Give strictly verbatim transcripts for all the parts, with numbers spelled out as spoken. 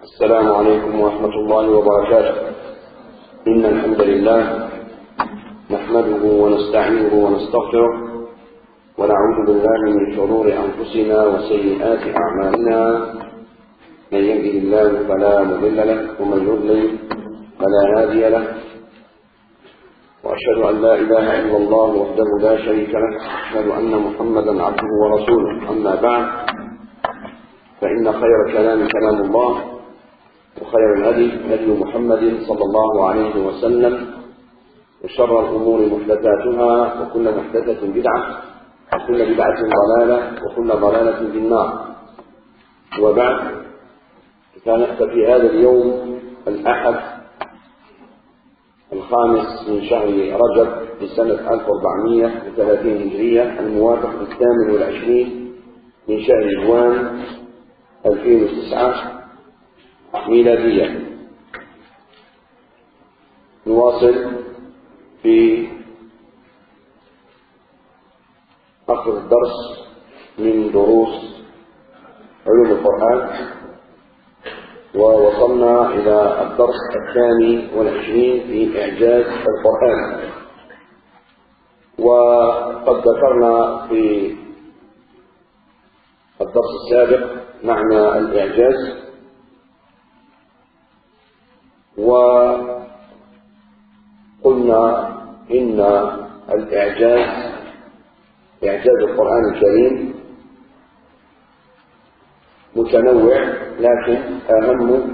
السلام عليكم ورحمة الله وبركاته. إن الحمد لله نحمده ونستعينه ونستغفره ونعوذ بالله من شرور أنفسنا وسيئات أعمالنا. من يهده الله فلا مضل له ومن يضلل فلا هادي له، وأشهد أن لا إله إلا الله وحده لا شريك له، وأشهد أن محمدا عبده ورسوله. أما بعد، فإن خير الكلام كلام الله، وخير الهدي هدي محمد صلى الله عليه وسلم، وشر الأمور محدثاتها، وكل محدثة بدعة، وكل بدعة ضلالة، وكل ضلالة في النار. وبعد، ففي هذا اليوم الأحد الخامس من شهر رجب في سنة ألف وأربعمائة وثلاثين هجرية، الموافق الثامن والعشرين من شهر جوان ألفين وتسعة ميلادية. نواصل في أخذ الدرس من دروس علوم القرآن، ووصلنا إلى الدرس الثاني والعشرين في إعجاز القرآن. وقد ذكرنا في الدرس السابق معنى الإعجاز، وقلنا إن الإعجاز إعجاز القرآن الكريم متنوع، لكن أهم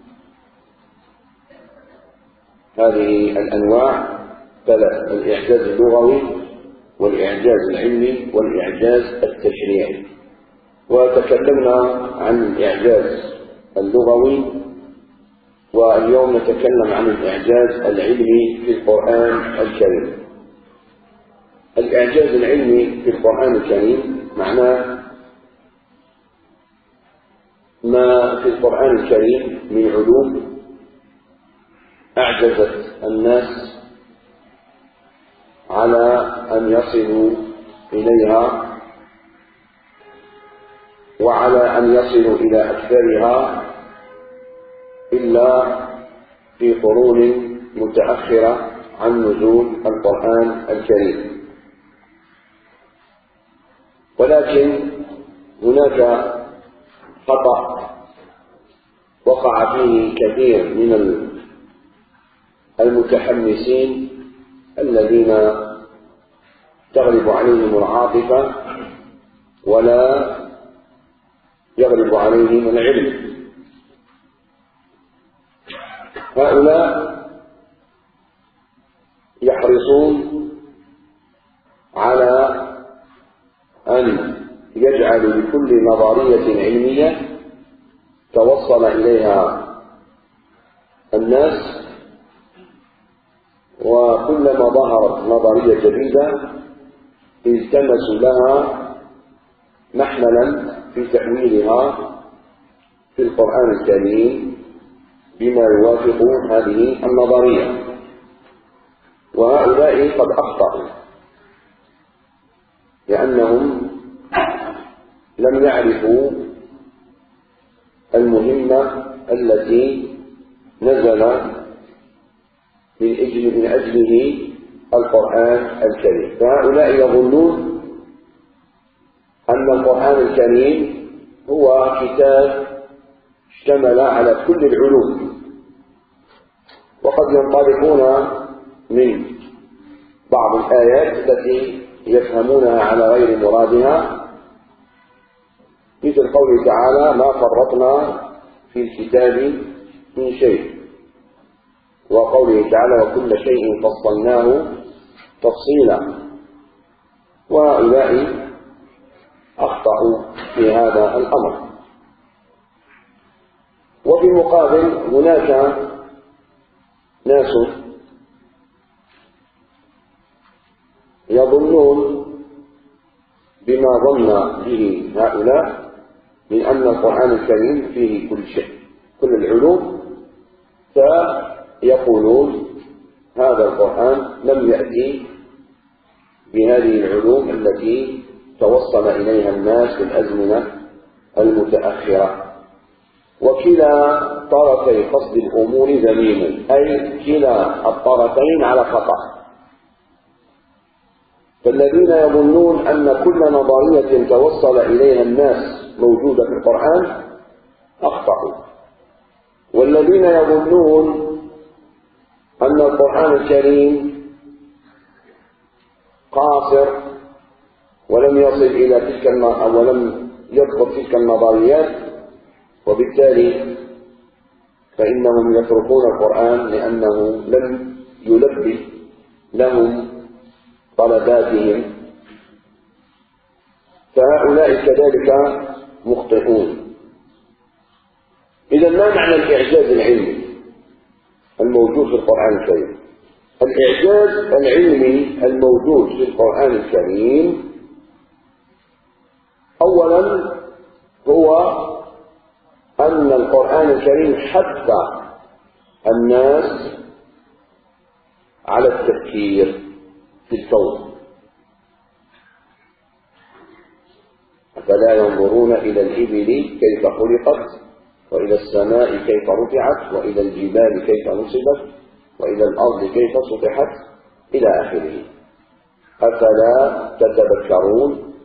هذه الأنواع ثلاث: الإعجاز اللغوي، والإعجاز العلمي، والإعجاز التشريعي. وتكلمنا عن الإعجاز اللغوي، واليوم نتكلم عن الإعجاز العلمي في القرآن الكريم. الإعجاز العلمي في القرآن الكريم معناه ما في القرآن الكريم من علوم أعجزت الناس على أن يصلوا إليها، وعلى أن يصلوا إلى أكثرها إلا في قرون متأخرة عن نزول القرآن الكريم. ولكن هناك خطأ وقع فيه كثير من المتحمسين الذين تغلب عليهم العاطفة ولا يغلب عليهم العلم. هؤلاء يحرصون على أن يجعلوا لكل نظرية علمية توصل إليها الناس، وكلما ظهرت نظرية جديدة التمسوا لها محملا في تأويلها في القرآن الكريم بما يوافق هذه النظرية. وهؤلاء قد أخطأوا، لأنهم لم يعرفوا المهمة التي نزل من أجل من أجله القرآن الكريم. فهؤلاء يظنون أن القرآن الكريم هو كتاب اشتمل على كل العلوم، وقد ينطلقون من بعض الآيات التي يفهمونها على غير مرادها، مثل قوله تعالى: ما فرطنا في الكتاب من شيء، وقوله تعالى: وكل شيء فصلناه تفصيلا. وهؤلاء أخطأوا في هذا الأمر. وفي المقابل هناك ناس يظنون بما ظن به هؤلاء من أن القرآن الكريم فيه كل شيء، كل العلوم، فيقولون هذا القرآن لم يأتي بهذه العلوم التي توصل إليها الناس في الأزمنة المتأخرة، وكلا طرفي قصد الأمور ذميم، أي كلا الطرفين على خطأ. فالذين يظنون أن كل نظرية توصل إليها الناس موجودة في القرآن أخطأوا، والذين يظنون أن القرآن الكريم قاصر ولم يصل إلى تلك ولم يضبط تلك النظريات، وبالتالي فإنهم يتركون القرآن لأنه لم يلبي لهم طلباتهم، فهؤلاء كذلك مخطئون. إذا ما معنى الإعجاز العلمي الموجود في القرآن الكريم؟ الإعجاز العلمي الموجود في القرآن الكريم أولا هو أن القرآن الكريم حث الناس على التفكير في الكون. أفلا ينظرون إلى الإبل كيف خلقت، وإلى السماء كيف رفعت، وإلى الجبال كيف نصبت، وإلى الأرض كيف سطحت، إلى آخره. أفلا تتذكرون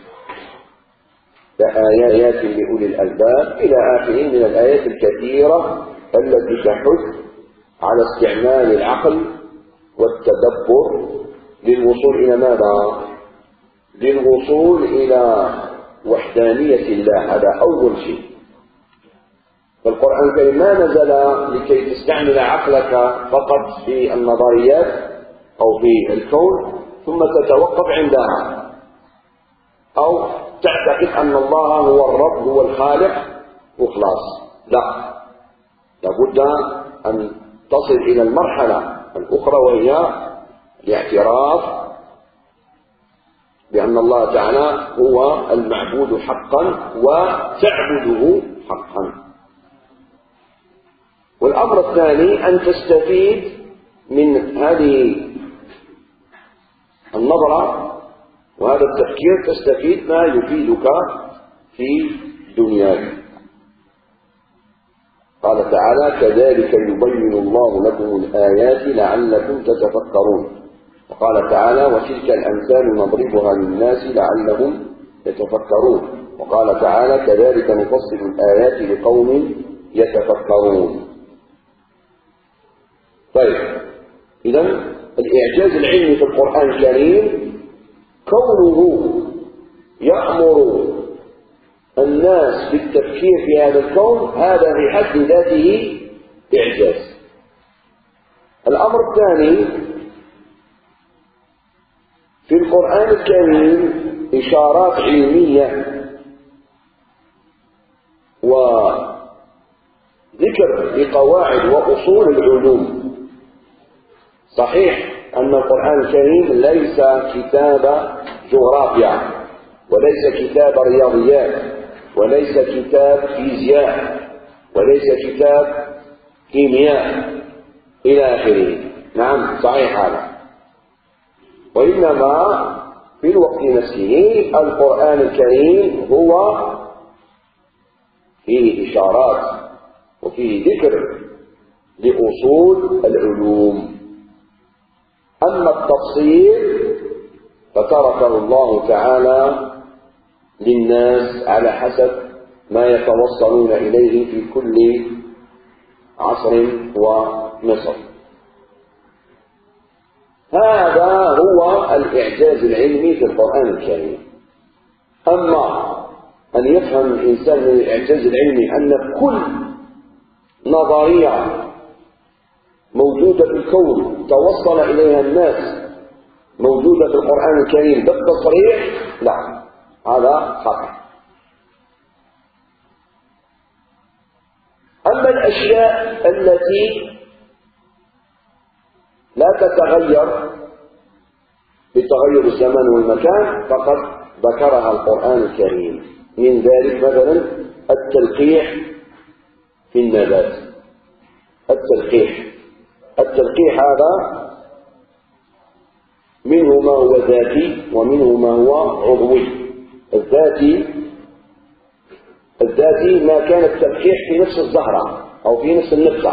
كآيات لأولي الألباب إلى آخره من الآيات الكثيرة التي تحث على استعمال العقل والتدبر للوصول إلى ماذا؟ للوصول إلى وحدانية الله. هذا أول شيء. فالقرآن الكريم ما نزل لكي تستعمل عقلك فقط في النظريات أو في الكون ثم تتوقف عندها، أو تعتقد أن الله هو الرب هو الخالق وخلاص. لا، لابد أن تصل إلى المرحلة الأخرى، وهي الاعتراف بأن الله تعالى هو المعبود حقا وتعبده حقا. والأمر الثاني أن تستفيد من هذه النظرة وهذا التفكير، تستفيد ما يفيدك في دنياك. قال تعالى: كذلك يبين الله لكم الآيات لعلكم تتفكرون. وقال تعالى: وتلك الأمثال نضربها للناس لعلهم يتفكرون. وقال تعالى: كذلك نفصل الآيات لقوم يتفكرون. طيب، إذن الإعجاز العلمي في القرآن الكريم كونه يأمر الناس بالتفكير في هذا الكون، هذا في حد ذاته إعجاز. الأمر الثاني، في القرآن الكريم إشارات علمية وذكر لقواعد وأصول العلوم. صحيح أن القرآن الكريم ليس كتاب جغرافيا، وليس كتاب رياضيات، وليس كتاب فيزياء، وليس كتاب كيمياء إلى آخره. نعم، صحيح هذا. وإنما في الوقت نفسه القرآن الكريم هو فيه إشارات وفيه ذكر لأصول العلوم. أما التفصيل فتركه الله تعالى للناس على حسب ما يتوصلون إليه في كل عصر ومصر. هذا هو الإعجاز العلمي في القرآن الكريم. أما أن يفهم الإنسان من الإعجاز العلمي أن كل نظرية موجودة في الكون توصل إليها الناس موجودة في القرآن الكريم بالتصريح، لا، هذا خطأ. أما الأشياء التي لا تتغير بتغير الزمان والمكان فقد ذكرها القرآن الكريم. من ذلك مثلا التلقيح في النبات. التلقيح التلقيح هذا منه ما هو ذاتي ومنه ما هو عضوي. الذاتي الذاتي ما كان التلقيح في نفس الزهرة أو في نفس النبتة.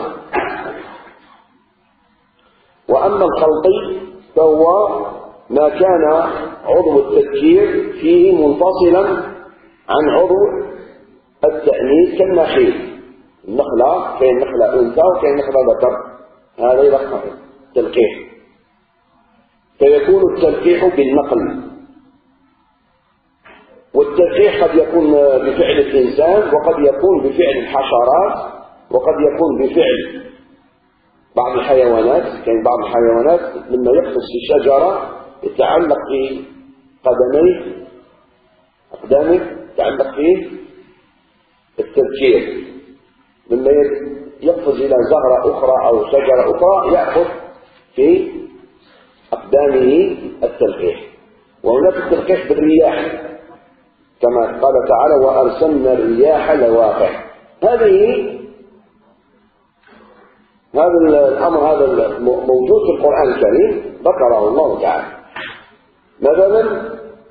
وأما الخلطي فهو ما كان عضو التذكير فيه منفصلا عن عضو التأنيث كالنخيل. النخلة كاين نخلة أنثى وكاين نخلة ذكر، هذا يلقح تلقيح، فيكون التلقيح بالنقل. والتلقيح قد يكون بفعل الإنسان وقد يكون بفعل الحشرات وقد يكون بفعل بعض الحيوانات. كاين بعض الحيوانات لما يقفز في شجرة يتعلق في قدميه أقدامه يتعلق فيه التذكير، لما يقفز إلى زهرة أخرى أو شجرة أخرى يأخذ في أقدامه التلقيح. وهناك التلقيح بالرياح كما قال تعالى وأرسلنا الرياح لواقح. هذه هذا الأمر هذا موجود في القرآن الكريم ذكره الله تعالى. مثلا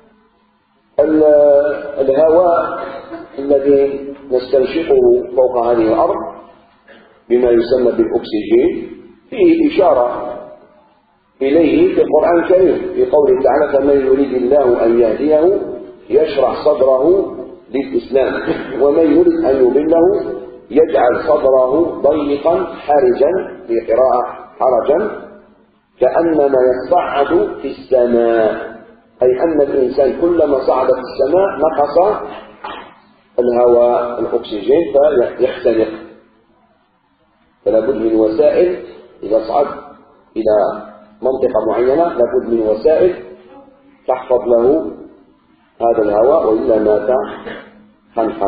الهواء الذي نستنشقه فوق هذه الأرض بما يسمى بالأكسجين فيه إشارة إليه في القرآن الكريم في قوله تعالى فمن يريد الله أن يهديه يشرح صدره للإسلام ومن يريد أن يضله يجعل صدره ضيقا حرجا في قراءة حرجا كأنما يصعد في السماء، أي أن الإنسان كلما صعد في السماء نقص الهواء الأكسجين فيختنق. فلا بد من وسائل إذا صعد إلى منطقة معينة لابد من وسائل تحفظ له هذا الهواء وإلا مات خنقا.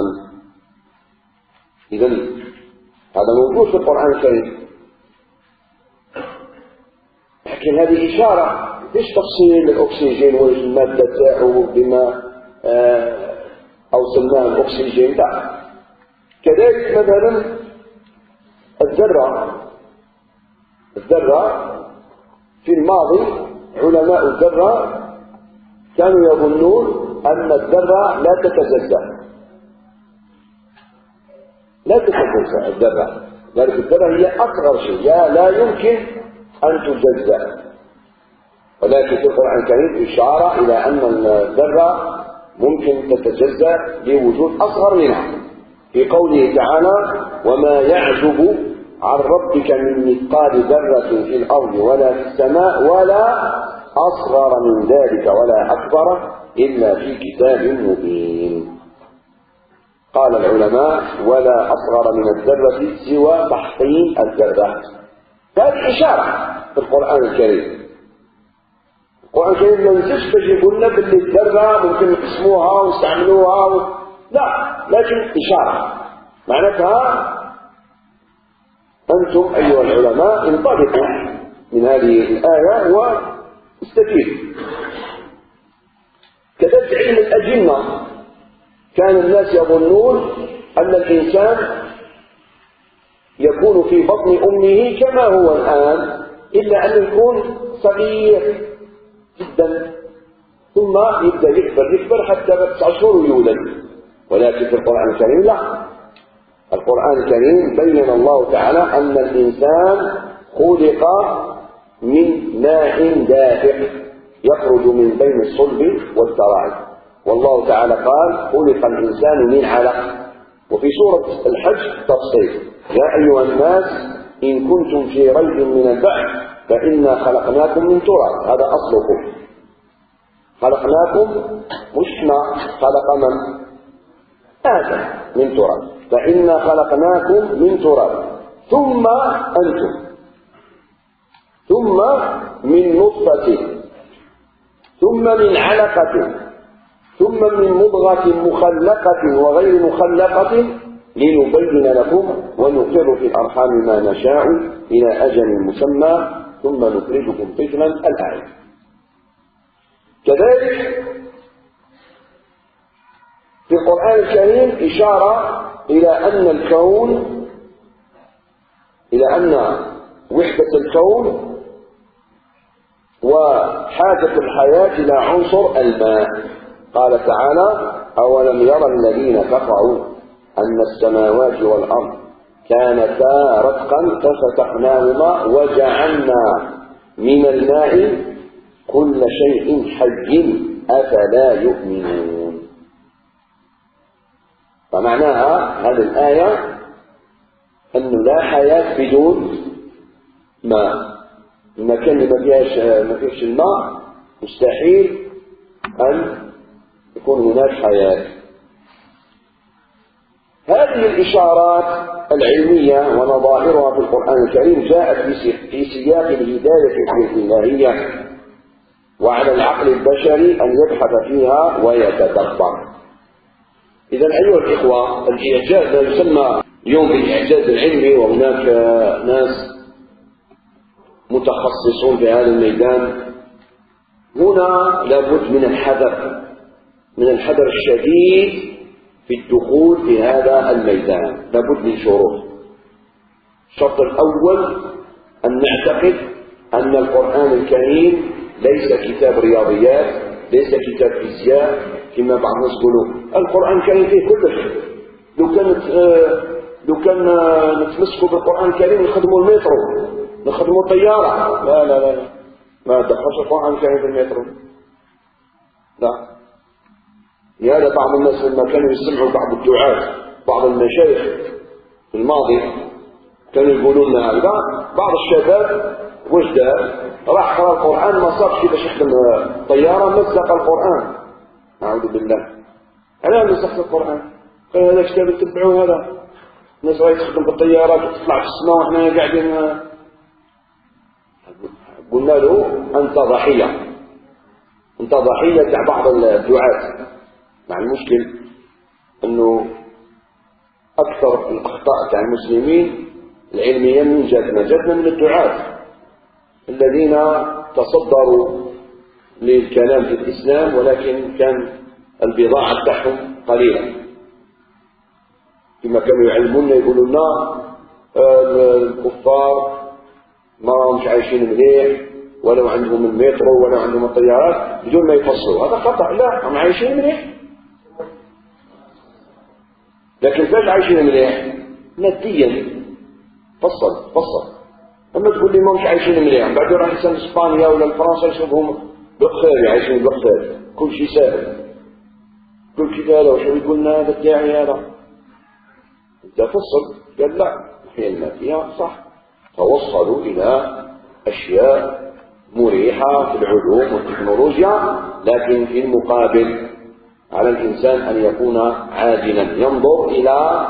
إذن هذا موجود في القرآن الكريم، لكن هذه إشارة ليش تفصيل الأكسجين والمادة تاعه بما آه أوصلناه الأكسجين لا. كذلك مثلا الذرة الذرة في الماضي علماء الذرة كانوا يظنون أن الذرة لا تتجزأ لا تتجزأ الذرة، ذلك الذرة هي أصغر شيء لا, لا يمكن أن تجزأ، ولكن في القرآن الكريم إشارة إلى أن الذرة ممكن تتجزأ لوجود أصغر منها في قوله تعالى وما يعزب عن ربك من مثقال ذرة في الأرض ولا في السماء ولا أصغر من ذلك ولا أكبر إلا في كتاب مبين. قال العلماء ولا أصغر من الذرة سوى تحطيم الذرة. هذه إشارة في القرآن الكريم. القرآن الكريم ما ينزلش باش يقول لنا باللي الذرة ممكن نقسموها ونستعملوها و... لا، لكن إشارة معناتها أنتم أيها العلماء انطلقوا من هذه الآية واستفيدوا. كذلك علم الأجنة كان الناس يظنون أن الإنسان يكون في بطن أمه كما هو الآن إلا أن يكون صغير جدا ثم يبدأ يكبر يكبر حتى بعد تسع شهور ويولد، ولكن في القرآن الكريم لا. القرآن الكريم بين الله تعالى أن الإنسان خلق من ماء دافق يخرج من بين الصلب والترائب، والله تعالى قال خلق الإنسان من علق. وفي سورة الحج تفصيل يا أيها الناس إن كنتم في ريب من البعث فإنا خلقناكم من تراب، هذا أصلكم خلقناكم مش ما خلق من آدم من تراب، فإنا خلقناكم من تراب ثم أنتم ثم من نطفة ثم من علقة ثم من مضغة مخلقة وغير مخلقة لنبين لكم ونقر في الأرحام ما نشاء إلى أجل مسمى ثم نخرجكم طفلا الآية. كذلك في القرآن الكريم إشارة إلى أن الكون إلى أن وحدة الكون وحاجة الحياة إلى عنصر الماء. قال تعالى أولم يرى الذين كفروا أن السماوات والأرض كانتا رتقا ففتقناهما وجعلنا من الماء كل شيء حي أفلا يؤمنون. فمعناها هذه الآية أنه لا حياة بدون ماء. المكان اللي ما فيهاش ما فيهش الماء مستحيل أن يكون هناك حياة. هذه الإشارات العلمية ونظائرها في القرآن الكريم جاءت في سياق الهداية الإلهية، وعلى العقل البشري أن يبحث فيها ويتدبر. إذا أيها الإخوة، الإعجاز لا يسمى اليوم بالإعجاز العلمي، وهناك ناس متخصصون في هذا الميدان. هنا لابد من الحذر، من الحذر الشديد في الدخول في هذا الميدان. لابد من شروط. الشرط الأول أن نعتقد أن القرآن الكريم ليس كتاب رياضيات، ليس كتاب فيزياء كما بعض الناس يقولوا. القرآن الكريم فيه كل شيء. لو كانت لو كان نتمسكوا بالقرآن الكريم نخدموا المترو، نخدموا الطيارة. لا لا لا ما دخلش القرآن الكريم في المترو. لا. لهذا بعض الناس لما كانوا يسمعوا بعض الدعاة بعض المشايخ في الماضي كانوا يقولون لنا هذا، بعض الشباب وجدة راح قرأ القرآن ما صارش كيفاش يخدم طيارة، مزق القرآن. أعوذ بالله. أنا مسخت القرآن. قال هذا كتاب تتبعوا هذا. الناس راهي تخدم بالطيارات وتطلع في السماء وإحنا قاعدين. قلنا له أنت ضحية، أنت ضحية تاع بعض الدعاة. مع المشكل أنه أكثر الأخطاء تاع المسلمين العلمية من جاتنا جاتنا من الدعاة الذين تصدروا للكلام في الإسلام، ولكن كان البضاعة تاعهم قليلة. كما كانوا يعلمونا يقولوا لنا الكفار ما راهمش عايشين مليح، ولو عندهم المترو ولو عندهم الطيارات، بدون ما يفصلوا. هذا خطأ. لا، هم عايشين مليح. لكن فاش عايشين مليح؟ ماديا. فصل فصل. اما تقول لي ما مش عايشين مليح، بعدين راح يسال اسبانيا ولا فرنسا يشوفهم بخير، عايشين بخير، كل شيء سهل، كل شيء هذا. وش يقول لنا هذا الداعي هذا؟ انت فصل. قال لا، الحياه الماديه صح، توصلوا الى اشياء مريحه في العلوم والتكنولوجيا، لكن في المقابل على الانسان ان يكون عادلا، ينظر الى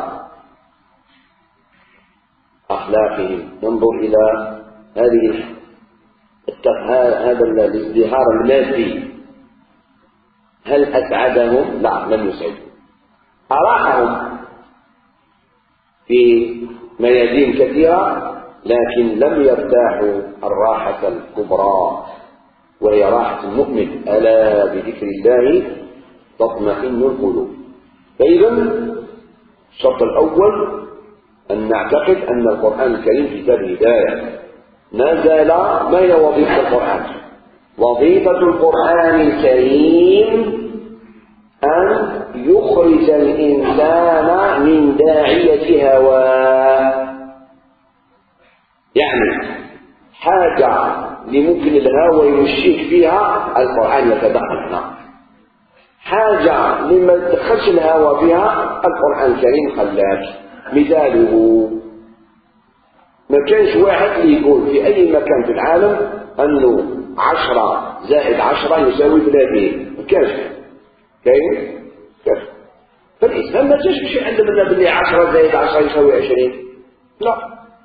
أخلاقهم، ينظر إلى هذه هذا الازدهار المادي. هل أسعدهم؟ لا، لم يسعدهم. أراحهم في ميادين كثيرة، لكن لم يرتاحوا الراحة الكبرى وهي راحة المؤمن. ألا بذكر الله تطمئن القلوب. فإذا الشرط الأول أن نعتقد أن القرآن الكريم كتاب هداية نزل. ما هي وظيفة القرآن؟ وظيفة القرآن الكريم أن يخرج الإنسان من داعية هواه. يعني حاجة لممكن الهوى يمشيك فيها القرآن يتدخل هنا، حاجة لما تدخلش الهوى فيها القرآن الكريم خلاك. مثاله ما كانش واحد اللي يقول في أي مكان في العالم أنه عشرة زائد عشرة يساوي ثلاثين. ما كانش كاين كيف؟ فالإسلام ما كانش باش يعلم لنا باللي عشرة زائد عشرة يساوي عشرين. لا،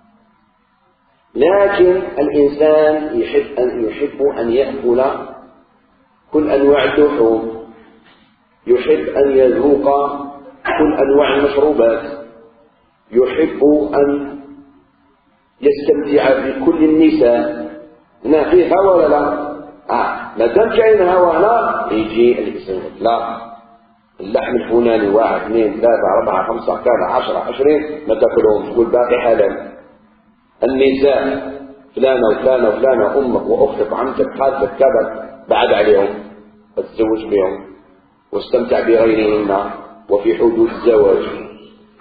لكن الإنسان يحب أن يحب أن يأكل كل أنواع اللحوم، يحب أن يذوق كل أنواع المشروبات، يحب أن يستمتع بكل النساء. هنا فيه هوى ولا لا؟ آه. ما دام كاين هوى هنا يجي الإسلام لا، اللحم الفلاني واحد اثنين ثلاثة أربعة خمسة كذا عشرة عشرين ما تاكلهم، تقول باقي حلال. النساء فلانة وفلانة وفلانة، أمك وأختك وعمتك خالتك كذا، بعد عليهم تتزوج بهم واستمتع بغيرهن وفي حدود الزواج.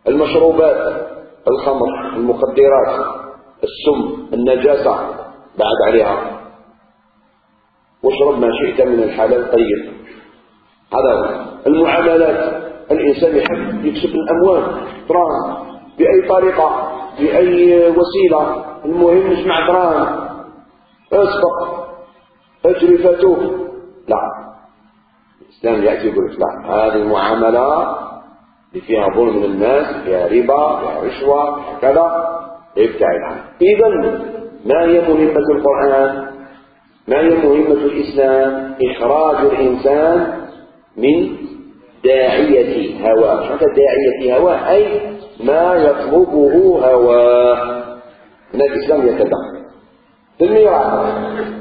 المشروبات، الخمر، المخدرات، السم، النجاسة بعد عليها، واشرب ما شئت من الحلال طيب. هذا هو المعاملات. الإنسان يحب يكسب الأموال دراهم بأي طريقة بأي وسيلة، المهم يجمع دراهم، اسبق اجري فتوه. لا، الإسلام يأتي يقول لك لا، هذه المعاملة اللي فيها ظلم من الناس، فيها ربا، فيها رشوة، فيها كذا، ابتعد عنها. إذن ما هي مهمة القرآن؟ ما هي مهمة الإسلام؟ إخراج الإنسان من داعية هواه. شو داعية هواه؟ أي ما يطلبه هواه. من الإسلام يتدخل في الميراث.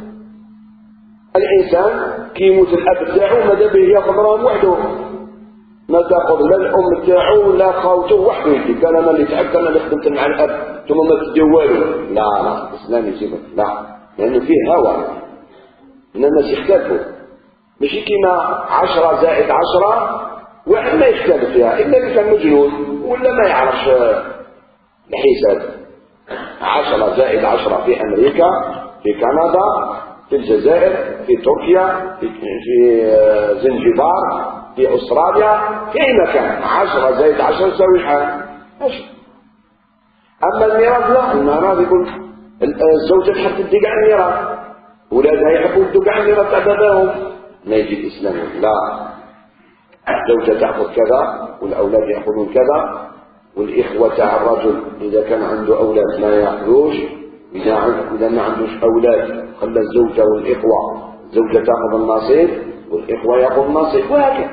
الإنسان كي يموت الأب تاعو ماذا به ياخذ راهم وحده، ما تاخذ لا الأم تاعو لا خاوته وحده. يجي كان انا اللي تعبت، انا اللي خدمت مع الأب، ثم ما تديو والو. لا لا، الإسلام يجيبك لا، لأنه فيه هوى. إن الناس يختلفوا، ماشي كيما عشرة زائد عشرة واحد ما يختلف فيها إلا إذا كان مجنون ولا ما يعرفش الحساب. عشرة زائد عشرة في أمريكا، في كندا، في الجزائر، في تركيا، في, في زنجبار، في أستراليا، في أي مكان عشرة زائد عشرة يساوي شحال؟ عشرة. أما الميراث لا، الميراث يقول الزوجة تحب تدي كاع الميراث، ولادها يحبوا يدوا كاع الميراث تاع باباهم. ما يجي الإسلام لا، الزوجة تأخذ كذا والأولاد يأخذون كذا، والإخوة تاع الرجل إذا كان عنده أولاد ما يأخذوش، إذا ما عندوش أولاد خلى الزوجة والإخوة، الزوجة تأخذ النصيب والإخوة يأخذ النصيب، وهكذا.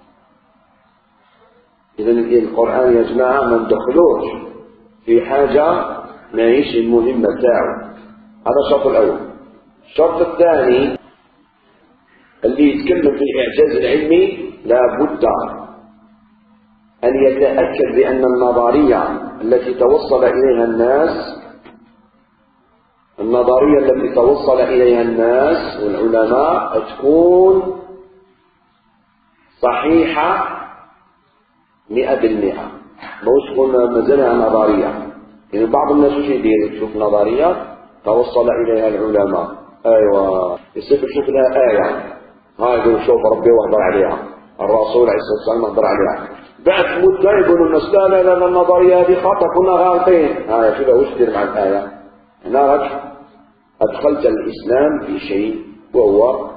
إذا القرآن يا جماعة ما ندخلوش في حاجة ما هيش المهمة تاعه. هذا الشرط الأول. الشرط الثاني اللي يتكلم في الإعجاز العلمي لا بد أن يتأكد بأن النظرية التي توصل إليها الناس النظرية التي توصل إليها الناس والعلماء تكون صحيحة مئة بالمئة، ما تكون مازالها نظرية. يعني بعض الناس وش يدير؟ يشوف نظرية توصل إليها العلماء، أيوة يصير يشوف لها آية، ها يقول شوف ربي وحضر عليها، الرسول عليه الصلاة والسلام وحضر عليها. بعد مدة يقولوا الناس لا لا لا النظرية هذه خطأ، كنا غالطين. ها شوف وش تدير مع الآية؟ هنا راك أدخلت الإسلام في شيء وهو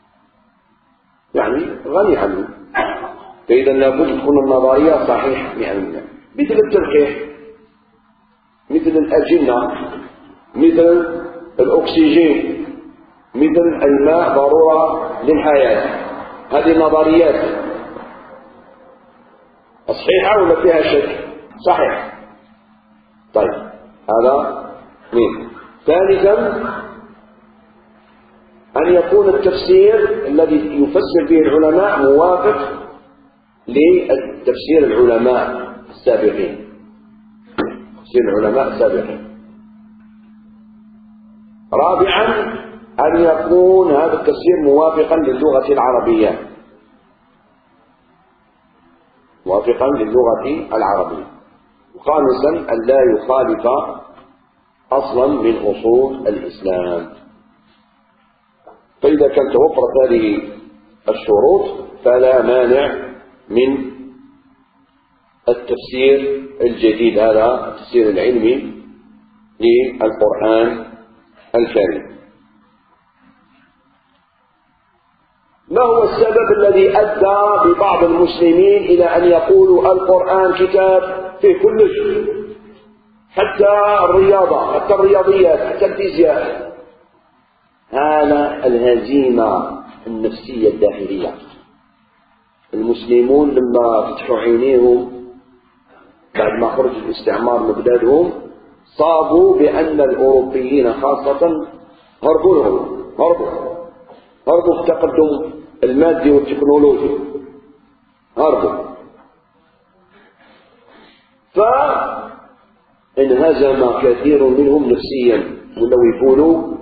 يعني غني عنه. فإذا لابد تكون النظرية صحيحة مئة بالمئة، مثل التلقيح، مثل الأجنة، مثل الأكسجين، مثل الماء ضرورة للحياة. هذه نظريات صحيحة ولا فيها شك؟ صحيح. طيب هذا اثنين. ثالثا أن يكون التفسير الذي يفسر به العلماء موافق لتفسير العلماء السابقين، تفسير العلماء السابقين. رابعا أن يكون هذا التفسير موافقا للغة العربية، موافقا للغة العربية. وخامسا أن لا يخالف أصلا من أصول الإسلام. فإذا كانت توفرت هذه الشروط فلا مانع من التفسير الجديد، هذا التفسير العلمي للقرآن الكريم. ما هو السبب الذي أدى ببعض المسلمين إلى أن يقولوا القرآن كتاب في كل شيء، حتى الرياضة، حتى الرياضيات، حتى الفيزياء؟ هذا الهزيمة النفسية الداخلية. المسلمون لما فتحوا عينيهم بعد ما خرج الاستعمار من بلادهم صابوا بأن الأوروبيين خاصة هربوا لهم، هربوا هربوا في التقدم المادي والتكنولوجي، هربوا. فانهزم كثير منهم نفسيا، ولو يقولوا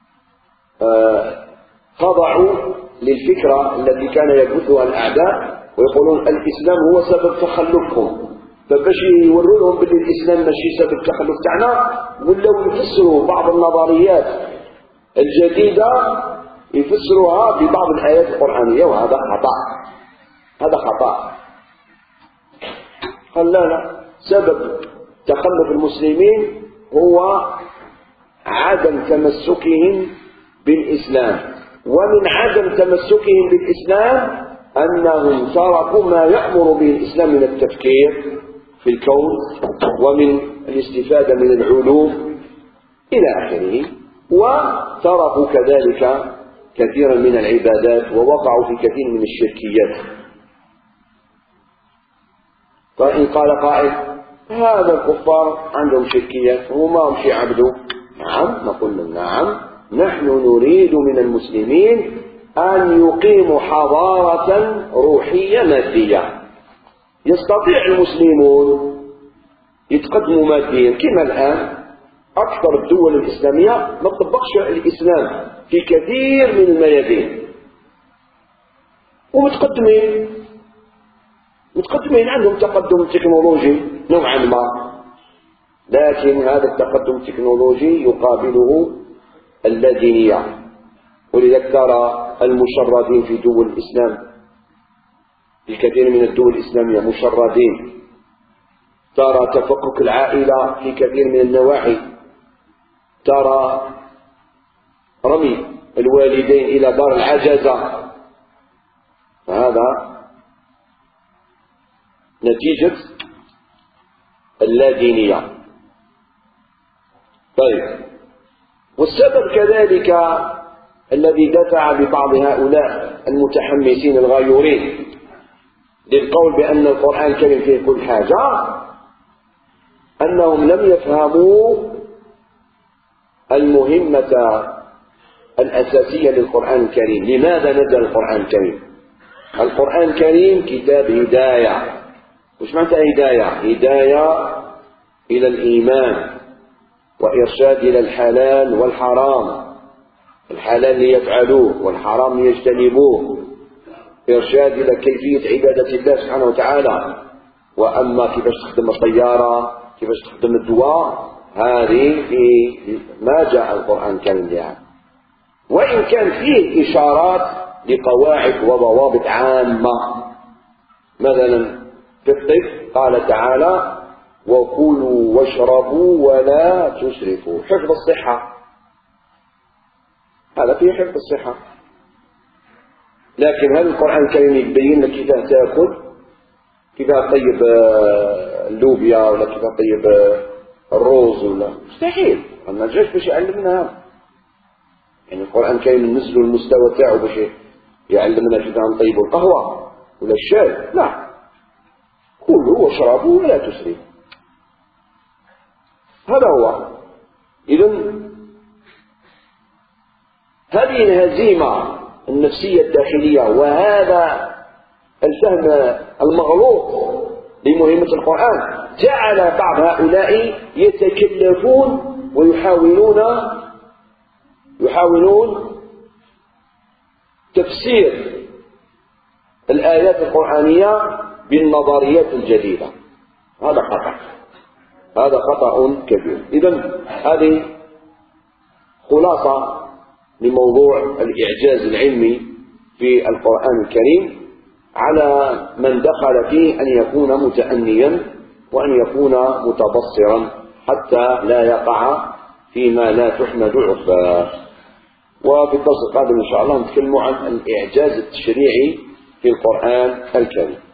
آه خضعوا للفكرة التي كان يبثها الأعداء ويقولون الإسلام هو سبب تخلفكم، فباش يوروا لهم بأن الإسلام ماشي سبب التخلف تاعنا ولاو يفسروا بعض النظريات الجديدة يفسروها ببعض الآيات القرآنية، وهذا خطأ. هذا خطأ. قال لا لا، سبب تخلف المسلمين هو عدم تمسكهم بالإسلام، ومن عدم تمسكهم بالإسلام أنهم تركوا ما يأمر به الإسلام من التفكير في الكون ومن الاستفادة من العلوم إلى آخره، وتركوا كذلك كثيرا من العبادات ووقعوا في كثير من الشركيات. فإن قال قائل هذا الكفار عندهم شركيات وما هم شي عبدوا، نعم، نقول لهم نعم، نحن نريد من المسلمين أن يقيموا حضارة روحية مادية. يستطيع المسلمون يتقدموا ماديا كما الآن أكثر الدول الإسلامية ما تطبقش الإسلام في كثير من الميادين، ومتقدمين متقدمين عندهم تقدم تكنولوجي نوعا ما، لكن هذا التقدم التكنولوجي يقابله اللادينية. ولذلك ترى المشردين في دول الإسلام، في كثير من الدول الإسلامية مشردين، ترى تفكك العائلة في كثير من النواحي، ترى رمي الوالدين إلى دار العجزة، فهذا نتيجة اللادينية. طيب، والسبب كذلك الذي دفع ببعض هؤلاء المتحمسين الغيورين للقول بأن القرآن الكريم فيه كل حاجة أنهم لم يفهموا المهمة الأساسية للقرآن الكريم. لماذا نزل القرآن الكريم؟ القرآن الكريم كتاب هداية. وش معنى هداية؟ هداية إلى الإيمان وإرشاد إلى الحلال والحرام، الحلال ليفعلوه والحرام ليجتنبوه، إرشاد إلى كيفية عبادة الله سبحانه وتعالى. وأما كيفاش تخدم الطيارة، كيفاش تخدم الدواء، هذه في ما جاء القرآن الكريم لها، وإن كان فيه إشارات لقواعد وضوابط عامة. مثلا في الطب قال تعالى وكلوا واشربوا ولا تسرفوا، حفظ الصحة، هذا فيه حفظ الصحة. لكن هل القرآن الكريم يبين لك كيف تأكل، كيف تطيب اللوبيا ولا كيف تطيب الروز؟ ولا مستحيل، ما جاش باش يعلمنا هذا. يعني القرآن الكريم نزل المستوى تاعو باش يعلمنا كيف نطيب القهوة ولا الشاي، لا، كلوا واشربوا ولا تسرفوا، هذا هو. إذن هذه الهزيمة النفسية الداخلية وهذا الفهم المغلوط لمهمة القرآن جعل بعض هؤلاء يتكلفون ويحاولون يحاولون تفسير الآيات القرآنية بالنظريات الجديدة. هذا خطأ، هذا خطأ كبير. إذن هذه خلاصة لموضوع الإعجاز العلمي في القرآن الكريم، على من دخل فيه أن يكون متأنيا وأن يكون متبصرا حتى لا يقع فيما لا تحمد عقباه. وفي الدرس القادم إن شاء الله نتكلم عن الإعجاز التشريعي في القرآن الكريم.